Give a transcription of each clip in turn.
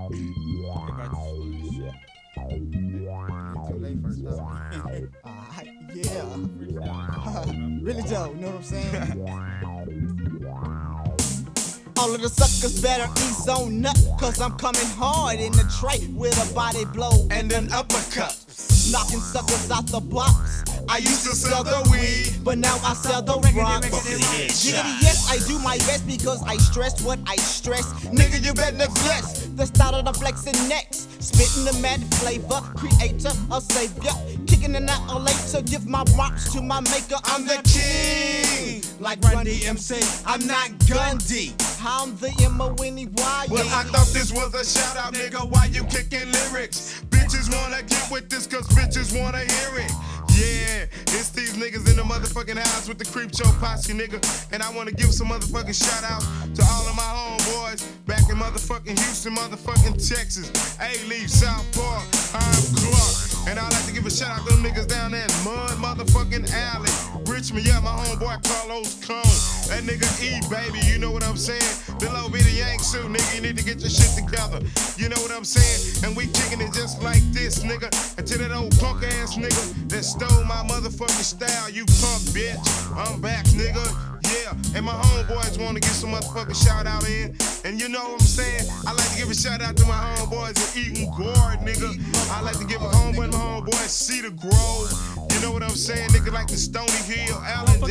Too late first though. Yeah. Really Joe, you know what I'm saying? All of the suckers better ease on up, cause I'm coming hard in the tray with a body blow And an uppercut. knocking suckers out the box. I used to sell the weed, but now I sell the rock. Jiggity, yes, I do my best because I stress what I stress. nigga, you better neglect. The start of the flexing next, spitting the mad flavor, creator, a savior, kicking an out later, give my props to my maker. I'm the king, like Run DMC. I'm not Gundy. I'm the M-O-N-E-Y. Well, I thought this was a shout out, nigga. Why you kicking lyrics? Bitches wanna get with this, cause bitches wanna hear it. Yeah, it's these niggas in the motherfucking house with the creep show posse, nigga. And I wanna give some motherfucking shout out to all of my homeboys back in motherfucking Houston, motherfucking Texas. A-Leaf, South Park, I'm Clark. And I like to give a shout out to them niggas down there in Mud motherfucking Alley. Richmond, yeah, my homeboy Carlos Cone. That nigga E, baby, you know what I'm saying? The little bitty Yank suit, nigga, you need to get your shit together. You know what I'm saying? And we kicking it just like this, nigga. And to that old punk ass nigga that stole my motherfucking style, you punk bitch. I'm back, nigga. Yeah, and my homeboys wanna get some motherfucking shout out in. And you know what I'm saying? I like to give a shout out to my homeboys at Eaton Guard, nigga. I like to give a homeboy to my homeboys Cedar Grove. You know what I'm saying? Nigga like the Stony Hill, Allendale,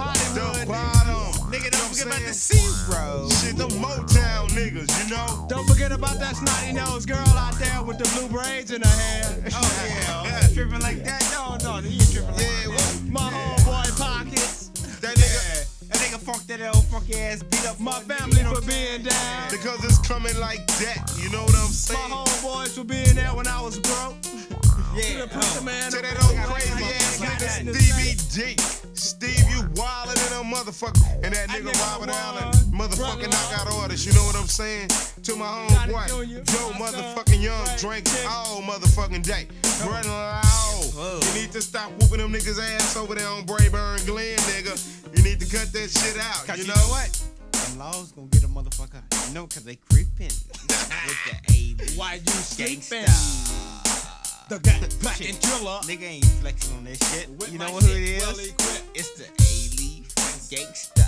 the bottom. Nigga, don't forget about the C Road. Shit, the Motown niggas, you know? Don't forget about that snotty nose girl out there with the blue braids in her hair. Oh, yeah. Tripping like that? No, you ain't tripping like Yeah, that. My homeboy Pockets. That nigga, That nigga funked that old funky ass beat up my family for being down. because it's coming like that, you know what I'm My saying? homeboys for being there when I was broke. Yeah, Man, to that old crazy ass nigga Stevie D. Steve, you wildin' in a motherfucker. And that nigga Robert Allen, motherfucking knockout orders, you know what I'm saying? To my homeboy, Joe motherfucking Young, drinks all motherfucking day. Brother Lau, you need to stop whooping them niggas' ass over there on Brayburn Glen, nigga. You need to cut that shit out, you know? what? Them laws gonna get a motherfucker. You know, cause they creepin' with the A. Why you sleeping? The black and driller. Nigga ain't flexing on that shit. You know who it is? It's the A-Leaf Gangsta.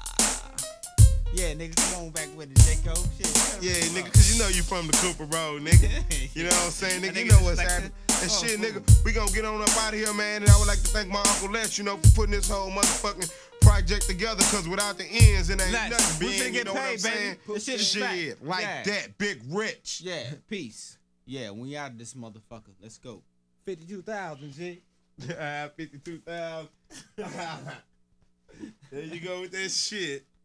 Yeah, nigga, come on back with the J-Cole shit. Yeah, nigga, cause you know you from the Cooper Road, nigga. You know what I'm saying, nigga? You know what's happening. And shit, nigga, we gonna get on up out of here, man. And I would like to thank my Uncle Les, you know, for putting this whole motherfucking project together. Cause without the ends, it ain't nothing being, you know what I'm saying? Shit, like that, Big Rich. Yeah, peace. Yeah, we out of this motherfucker. Let's go. 52,000, G. 52,000. There you go with that shit.